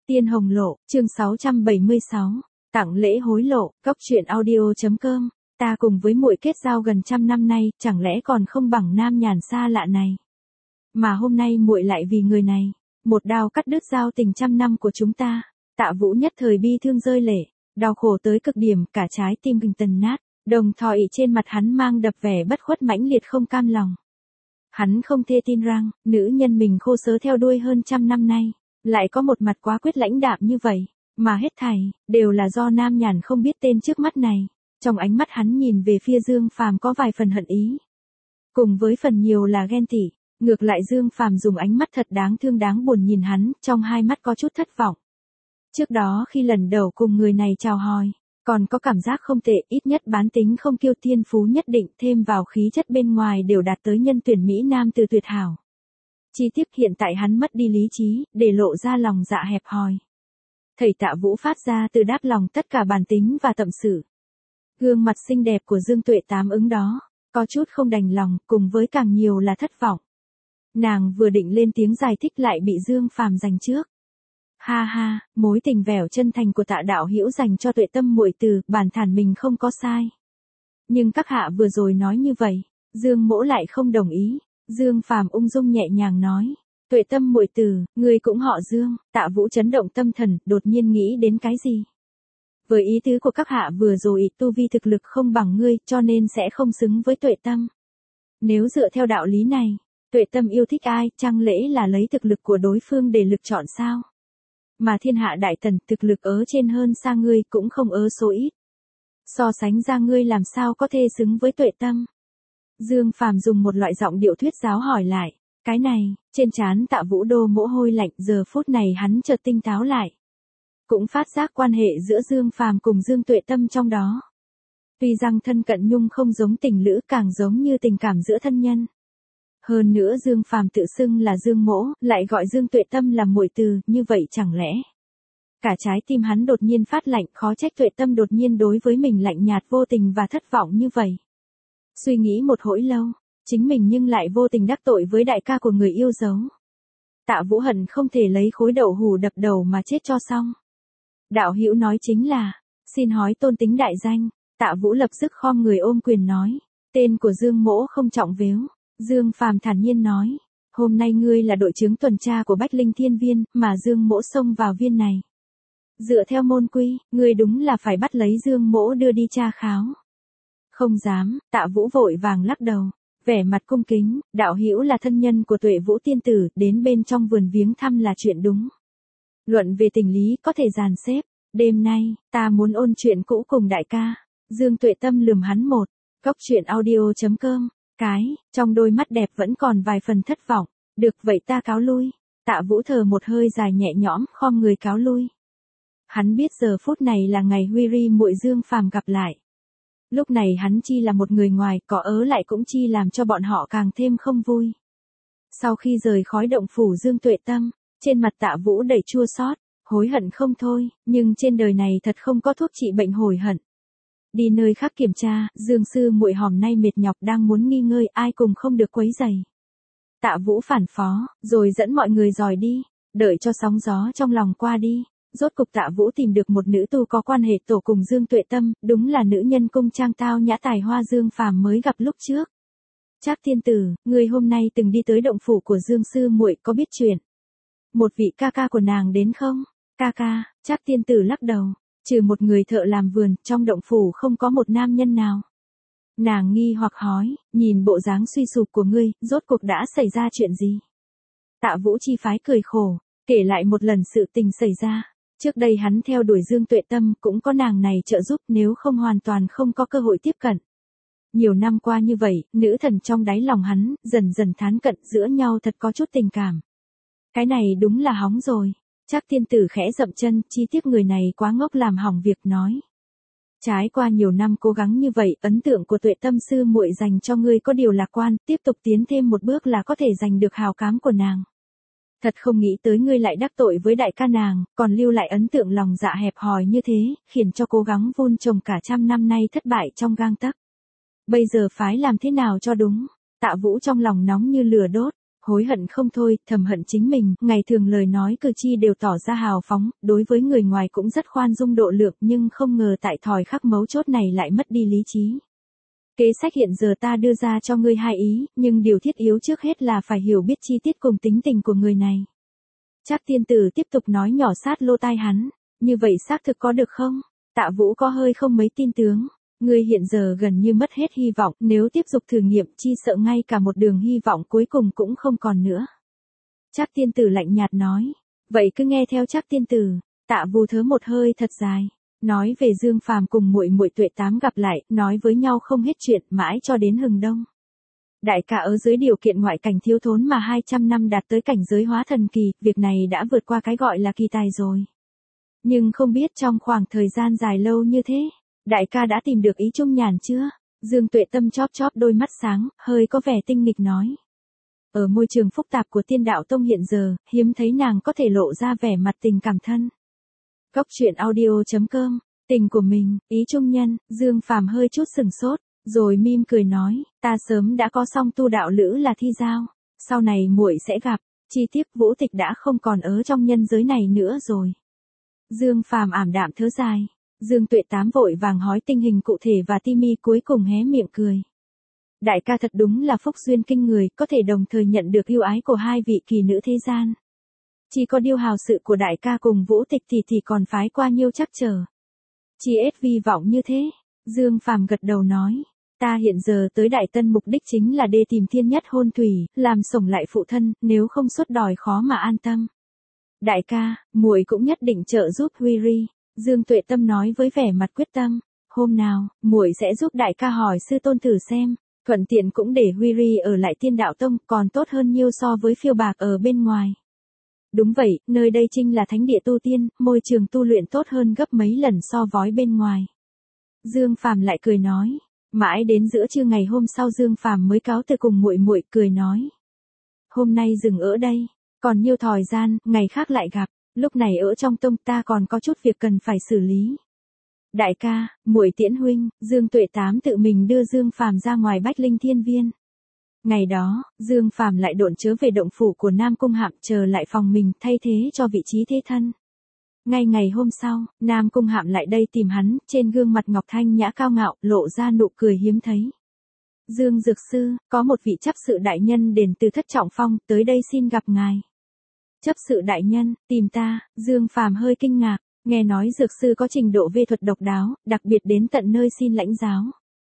Tiên Hồng Lộ, chương 676, tặng lễ hối lộ, góc truyện audio.com, ta cùng với muội kết giao gần trăm năm nay, chẳng lẽ còn không bằng nam nhàn xa lạ này. Mà hôm nay muội lại vì người này, một đao cắt đứt giao tình trăm năm của chúng ta. Tạ Vũ nhất thời bi thương rơi lệ, đau khổ tới cực điểm, cả trái tim gừng tần nát, đồng thời trên mặt hắn mang đập vẻ bất khuất mãnh liệt không cam lòng. Hắn không thể tin rằng, nữ nhân mình khô sớ theo đuôi hơn trăm năm nay, lại có một mặt quá quyết lãnh đạm như vậy, mà hết thảy đều là do nam nhàn không biết tên trước mắt này. Trong ánh mắt hắn nhìn về phía Dương Phàm có vài phần hận ý, cùng với phần nhiều là ghen tị. Ngược lại Dương Phàm dùng ánh mắt thật đáng thương đáng buồn nhìn hắn, trong hai mắt có chút thất vọng. Trước đó khi lần đầu cùng người này chào hỏi, còn có cảm giác không tệ, ít nhất bán tính không kiêu, thiên phú nhất định, thêm vào khí chất bên ngoài đều đạt tới nhân tuyển mỹ nam từ tuyệt hảo. Chi tiết hiện tại hắn mất đi lý trí, để lộ ra lòng dạ hẹp hòi. Thầy Tạ Vũ phát ra từ đáp lòng tất cả bản tính và tâm sự. Gương mặt xinh đẹp của Dương Tuệ Tám ứng đó, có chút không đành lòng, cùng với càng nhiều là thất vọng. Nàng vừa định lên tiếng giải thích lại bị Dương Phàm giành trước. Ha ha, mối tình vẻo chân thành của Tạ đạo hữu dành cho Tuệ Tâm muội từ, bản thản mình không có sai. Nhưng các hạ vừa rồi nói như vậy, Dương mỗ lại không đồng ý. Dương Phàm ung dung nhẹ nhàng nói, Tuệ Tâm muội từ, ngươi cũng họ Dương. Tạ Vũ chấn động tâm thần, đột nhiên nghĩ đến cái gì. Với ý tứ của các hạ vừa rồi, tu vi thực lực không bằng ngươi, cho nên sẽ không xứng với Tuệ Tâm. Nếu dựa theo đạo lý này, Tuệ Tâm yêu thích ai, chẳng lẽ là lấy thực lực của đối phương để lựa chọn sao? Mà thiên hạ đại tần, thực lực ớ trên hơn xa ngươi, cũng không ớ số ít. So sánh ra ngươi làm sao có thể xứng với Tuệ Tâm? Dương Phàm dùng một loại giọng điệu thuyết giáo hỏi lại. Cái này, trên trán Tạ Vũ đổ mồ hôi lạnh, giờ phút này hắn chợt tinh táo lại. Cũng phát giác quan hệ giữa Dương Phàm cùng Dương Tuệ Tâm trong đó. Tuy rằng thân cận nhung không giống tình lữ, càng giống như tình cảm giữa thân nhân. Hơn nữa Dương Phàm tự xưng là Dương mỗ, lại gọi Dương Tuệ Tâm là muội từ, như vậy chẳng lẽ. Cả trái tim hắn đột nhiên phát lạnh, khó trách Tuệ Tâm đột nhiên đối với mình lạnh nhạt vô tình và thất vọng như vậy. Suy nghĩ một hồi lâu, chính mình nhưng lại vô tình đắc tội với đại ca của người yêu dấu. Tạ Vũ hận không thể lấy khối đậu hủ đập đầu mà chết cho xong. Đạo hữu nói chính là, xin hỏi tôn tính đại danh. Tạ Vũ lập tức khom người ôm quyền nói, tên của Dương mỗ không trọng vếu. Dương Phàm thản nhiên nói, hôm nay ngươi là đội trưởng tuần tra của Bách Linh Thiên Viên, mà Dương mỗ xông vào viên này. Dựa theo môn quy, ngươi đúng là phải bắt lấy Dương mỗ đưa đi tra kháo. Không dám. Tạ Vũ vội vàng lắc đầu, vẻ mặt cung kính, đạo hữu là thân nhân của Tuệ Vũ tiên tử, đến bên trong vườn viếng thăm là chuyện đúng. Luận về tình lý có thể dàn xếp, đêm nay, ta muốn ôn chuyện cũ cùng đại ca. Dương Tuệ Tâm lườm hắn một, góc truyện audio.com. Trong đôi mắt đẹp vẫn còn vài phần thất vọng. Được vậy ta cáo lui. Tạ Vũ thở một hơi dài nhẹ nhõm, khom người cáo lui. Hắn biết giờ phút này là ngày Huy Ri muội Dương Phàm gặp lại. Lúc này hắn chi là một người ngoài, có ớ lại cũng chi làm cho bọn họ càng thêm không vui. Sau khi rời khói động phủ Dương Tuệ Tâm, trên mặt Tạ Vũ đầy chua xót, hối hận không thôi, nhưng trên đời này thật không có thuốc trị bệnh hối hận. Đi nơi khác kiểm tra, Dương sư muội hôm nay mệt nhọc đang muốn nghỉ ngơi, ai cùng không được quấy rầy. Tạ Vũ phản phó, rồi dẫn mọi người dòi đi, đợi cho sóng gió trong lòng qua đi. Rốt cục Tạ Vũ tìm được một nữ tu có quan hệ tổ cùng Dương Tuệ Tâm, đúng là nữ nhân cung trang tao nhã tài hoa Dương Phàm mới gặp lúc trước. Trác tiên tử, người hôm nay từng đi tới động phủ của Dương sư muội, có biết chuyện? Một vị ca ca của nàng đến không? Ca ca. Trác tiên tử lắc đầu. Trừ một người thợ làm vườn, trong động phủ không có một nam nhân nào. Nàng nghi hoặc hỏi, nhìn bộ dáng suy sụp của ngươi, rốt cuộc đã xảy ra chuyện gì? Tạ Vũ chi phái cười khổ, kể lại một lần sự tình xảy ra. Trước đây hắn theo đuổi Dương Tuệ Tâm, cũng có nàng này trợ giúp, nếu không hoàn toàn không có cơ hội tiếp cận. Nhiều năm qua như vậy, nữ thần trong đáy lòng hắn, dần dần thán cận, giữa nhau thật có chút tình cảm. Cái này đúng là hóng rồi. Trác tiên tử khẽ dậm chân, chi tiết người này quá ngốc làm hỏng việc nói. Trái qua nhiều năm cố gắng như vậy, ấn tượng của Tuệ Tâm sư muội dành cho ngươi có điều lạc quan, tiếp tục tiến thêm một bước là có thể giành được hào cám của nàng. Thật không nghĩ tới ngươi lại đắc tội với đại ca nàng, còn lưu lại ấn tượng lòng dạ hẹp hòi như thế, khiến cho cố gắng vun trồng cả trăm năm nay thất bại trong gang tấc. Bây giờ phái làm thế nào cho đúng? Tạ Vũ trong lòng nóng như lửa đốt, Hối hận không thôi, thầm hận chính mình, ngày thường lời nói cử chi đều tỏ ra hào phóng, đối với người ngoài cũng rất khoan dung độ lượng nhưng không ngờ tại thời khắc mấu chốt này lại mất đi lý trí. Kế sách hiện giờ ta đưa ra cho ngươi hai ý, nhưng điều thiết yếu trước hết là phải hiểu biết chi tiết cùng tính tình của người này. Trác tiên tử tiếp tục nói nhỏ sát lô tai hắn, như vậy xác thực có được không? Tạ Vũ có hơi không mấy tin tướng. Ngươi hiện giờ gần như mất hết hy vọng, nếu tiếp tục thử nghiệm chi sợ ngay cả một đường hy vọng cuối cùng cũng không còn nữa. Trác tiên tử lạnh nhạt nói, vậy cứ nghe theo Trác tiên tử. Tạ Vũ thớ một hơi thật dài, nói về Dương Phàm cùng muội muội Tuệ Tám gặp lại, nói với nhau không hết chuyện, mãi cho đến hừng đông. Đại ca ở dưới điều kiện ngoại cảnh thiếu thốn mà 200 năm đạt tới cảnh giới hóa thần kỳ, việc này đã vượt qua cái gọi là kỳ tài rồi. Nhưng không biết trong khoảng thời gian dài lâu như thế, đại ca đã tìm được ý chung nhàn chưa? Dương Tuệ Tâm chóp chóp đôi mắt sáng, hơi có vẻ tinh nghịch nói. Ở môi trường phức tạp của Tiên Đạo Tông hiện giờ, hiếm thấy nàng có thể lộ ra vẻ mặt tình cảm thân. Góc truyện audio.com, tình của mình, ý chung nhân, Dương Phàm hơi chút sừng sốt, rồi mỉm cười nói, ta sớm đã có xong tu đạo lữ là Thi Giao, sau này muội sẽ gặp, chi tiết Vũ Tịch đã không còn ở trong nhân giới này nữa rồi. Dương Phàm ảm đạm thở dài. Dương Tuệ Tám vội vàng hỏi tình hình cụ thể và Ti Mi cuối cùng hé miệng cười. Đại ca thật đúng là phúc duyên kinh người, có thể đồng thời nhận được yêu ái của hai vị kỳ nữ thế gian. Chỉ có điều hào sự của đại ca cùng Vũ Tịch thì còn phái qua nhiêu chắc chờ. Chỉ ít vi vọng như thế, Dương Phàm gật đầu nói. Ta hiện giờ tới Đại Tân mục đích chính là để tìm thiên nhất hôn thủy, làm sổng lại phụ thân, nếu không xuất đòi khó mà an tâm. Đại ca, muội cũng nhất định trợ giúp Huy Ri. Dương Tuệ Tâm nói với vẻ mặt quyết tâm, hôm nào, muội sẽ giúp đại ca hỏi sư tôn thử xem, thuận tiện cũng để Huy Ri ở lại Tiên Đạo Tông còn tốt hơn nhiêu so với phiêu bạc ở bên ngoài. Đúng vậy, nơi đây chính là thánh địa tu tiên, môi trường tu luyện tốt hơn gấp mấy lần so với bên ngoài. Dương Phàm lại cười nói, mãi đến giữa trưa ngày hôm sau Dương Phàm mới cáo từ cùng muội muội cười nói. Hôm nay dừng ở đây, còn nhiều thời gian, ngày khác lại gặp. Lúc này ở trong tông ta còn có chút việc cần phải xử lý. Đại ca, muội tiễn huynh, Dương Tuệ Tám tự mình đưa Dương Phàm ra ngoài Bách Linh Thiên Viên. Ngày đó, Dương Phàm lại độn chớ về động phủ của Nam Cung Hạm chờ lại phòng mình thay thế cho vị trí thế thân. Ngay ngày hôm sau, Nam Cung Hạm lại đây tìm hắn, trên gương mặt ngọc thanh nhã cao ngạo, lộ ra nụ cười hiếm thấy. Dương Dược Sư, có một vị chấp sự đại nhân đến từ Thất Trọng Phong, tới đây xin gặp ngài. Chấp sự đại nhân, tìm ta, Dương Phàm hơi kinh ngạc, nghe nói dược sư có trình độ về thuật độc đáo, đặc biệt đến tận nơi xin lãnh giáo.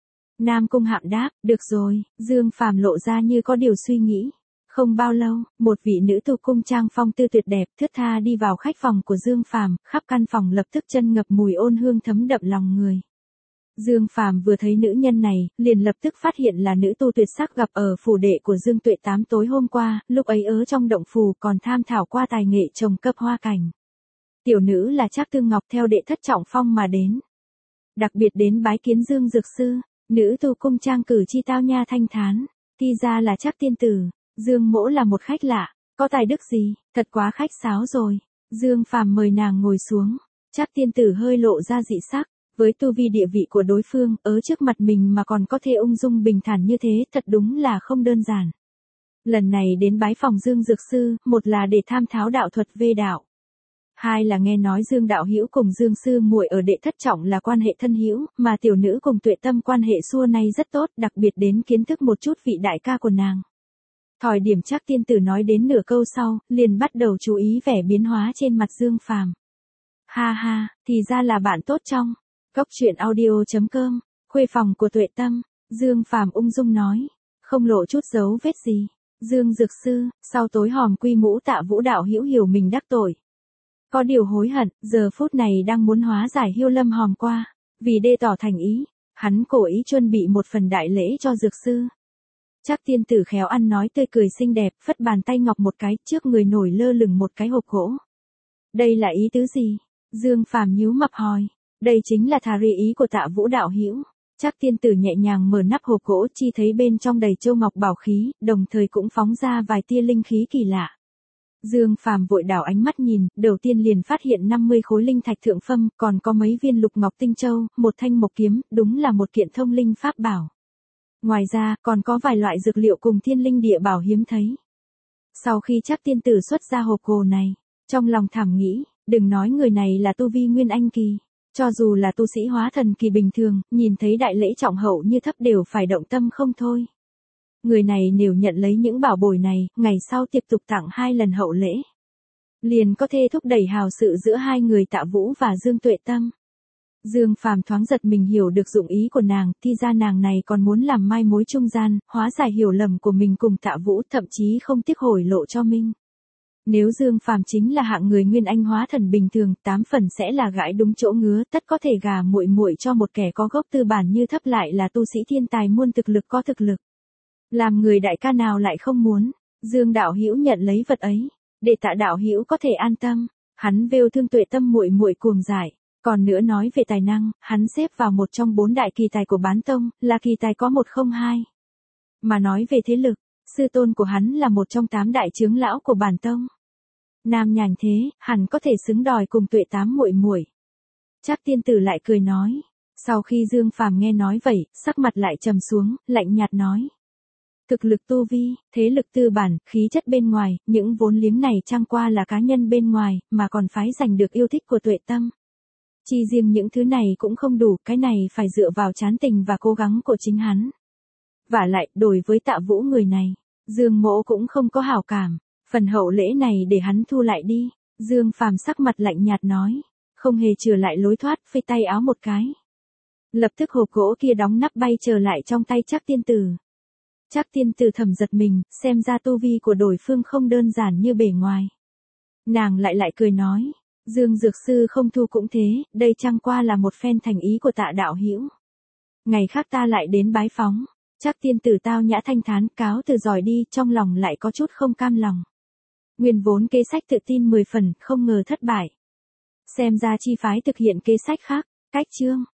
Nam Cung Hạm đáp, được rồi, Dương Phàm lộ ra như có điều suy nghĩ. Không bao lâu, một vị nữ tu cung trang phong tư tuyệt đẹp thướt tha đi vào khách phòng của Dương Phàm, khắp căn phòng lập tức chân ngập mùi ôn hương thấm đậm lòng người. Dương Phàm vừa thấy nữ nhân này, liền lập tức phát hiện là nữ tu tuyệt sắc gặp ở phủ đệ của Dương Tuệ Tám tối hôm qua, lúc ấy ở trong động phủ còn tham thảo qua tài nghệ trồng cấp hoa cảnh. Tiểu nữ là Trác Tương Ngọc theo đệ Thất Trọng Phong mà đến. Đặc biệt đến bái kiến Dương Dược Sư, nữ tu cung trang cử chi tao nha thanh thán, Ti ra là Trác tiên tử, Dương mỗ là một khách lạ, có tài đức gì, thật quá khách sáo rồi. Dương Phàm mời nàng ngồi xuống, Trác tiên tử hơi lộ ra dị sắc. Với tu vi địa vị của đối phương, ở trước mặt mình mà còn có thể ung dung bình thản như thế, thật đúng là không đơn giản. Lần này đến bái phòng Dương Dược Sư, một là để tham tháo đạo thuật về đạo. Hai là nghe nói Dương đạo hữu cùng Dương sư muội ở đệ Thất Trọng là quan hệ thân hữu, mà tiểu nữ cùng Tuệ Tâm quan hệ xưa nay rất tốt, đặc biệt đến kiến thức một chút vị đại ca của nàng. Thời điểm Trác tiên tử nói đến nửa câu sau, liền bắt đầu chú ý vẻ biến hóa trên mặt Dương Phàm. Ha ha, thì ra là bạn tốt trong. Góc truyện audio.com, khuê phòng của Tuệ Tâm, Dương Phàm ung dung nói, không lộ chút dấu vết gì. Dương Dược Sư, sau tối hòm quy mũ Tạ Vũ đạo hữu hiểu mình đắc tội. Có điều hối hận, giờ phút này đang muốn hóa giải Hiêu Lâm hòm qua, vì đê tỏ thành ý, hắn cố ý chuẩn bị một phần đại lễ cho Dược Sư. Trác tiên tử khéo ăn nói tươi cười xinh đẹp, phất bàn tay ngọc một cái, trước người nổi lơ lửng một cái hộp gỗ. Đây là ý tứ gì? Dương Phàm nhíu mập hỏi. Đây chính là thà ri ý của Tạ Vũ đạo hữu. Trác tiên tử nhẹ nhàng mở nắp hộp gỗ, chi thấy bên trong đầy châu ngọc bảo khí, đồng thời cũng phóng ra vài tia linh khí kỳ lạ. Dương Phàm vội đảo ánh mắt nhìn, đầu tiên liền phát hiện 50 khối linh thạch thượng phẩm, còn có mấy viên lục ngọc tinh châu, một thanh mộc kiếm, đúng là một kiện thông linh pháp bảo. Ngoài ra, còn có vài loại dược liệu cùng thiên linh địa bảo hiếm thấy. Sau khi Trác tiên tử xuất ra hộp cổ này, trong lòng thầm nghĩ, đừng nói người này là tu vi Nguyên Anh kỳ, cho dù là tu sĩ hóa thần kỳ bình thường, nhìn thấy đại lễ trọng hậu như thấp đều phải động tâm không thôi. Người này nếu nhận lấy những bảo bối này, ngày sau tiếp tục tặng 2 lần hậu lễ, liền có thể thúc đẩy hào sự giữa hai người Tạ Vũ và Dương Tuệ Tâm. Dương Phàm thoáng giật mình hiểu được dụng ý của nàng, thì ra nàng này còn muốn làm mai mối trung gian, hóa giải hiểu lầm của mình cùng Tạ Vũ, thậm chí không tiếc hối lộ cho mình. Nếu Dương Phàm chính là hạng người Nguyên Anh hóa thần bình thường, 8 phần sẽ là gãi đúng chỗ ngứa, tất có thể gà muội muội cho một kẻ có gốc tư bản như thấp lại là tu sĩ thiên tài muôn thực lực có thực lực. Làm người đại ca nào lại không muốn, Dương đạo hữu nhận lấy vật ấy, để Tạ đạo hữu có thể an tâm. Hắn vêu Thương Tuệ Tâm muội muội cuồng giải, còn nữa nói về tài năng, hắn xếp vào một trong 4 đại kỳ tài của Bán Tông, là kỳ tài có 102. Mà nói về thế lực, sư tôn của hắn là một trong 8 đại trưởng lão của Bản Tông. Nam nhàn thế, hẳn có thể xứng đòi cùng Tuệ Tám muội muội. Trác tiên tử lại cười nói. Sau khi Dương Phàm nghe nói vậy, sắc mặt lại trầm xuống, lạnh nhạt nói. Thực lực tu vi, thế lực tư bản, khí chất bên ngoài, những vốn liếng này chẳng qua là cá nhân bên ngoài, mà còn phái giành được yêu thích của Tuệ Tâm. Chỉ riêng những thứ này cũng không đủ, cái này phải dựa vào chán tình và cố gắng của chính hắn. Vả lại, đối với Tạ Vũ người này, Dương Mỗ cũng không có hảo cảm, phần hậu lễ này để hắn thu lại đi. Dương Phàm sắc mặt lạnh nhạt nói, không hề trở lại lối thoát, phây tay áo một cái. Lập tức hộp gỗ kia đóng nắp bay trở lại trong tay Trác tiên tử. Trác tiên tử thầm giật mình, xem ra tu vi của đối phương không đơn giản như bề ngoài. Nàng lại cười nói, Dương dược sư không thu cũng thế, đây chẳng qua là một phen thành ý của Tạ đạo hữu. Ngày khác ta lại đến bái phóng. Trác tiên tử tao nhã thanh thán, cáo từ giỏi đi, trong lòng lại có chút không cam lòng. Nguyên vốn kế sách tự tin 10 phần, không ngờ thất bại. Xem ra chi phái thực hiện kế sách khác, cách chương.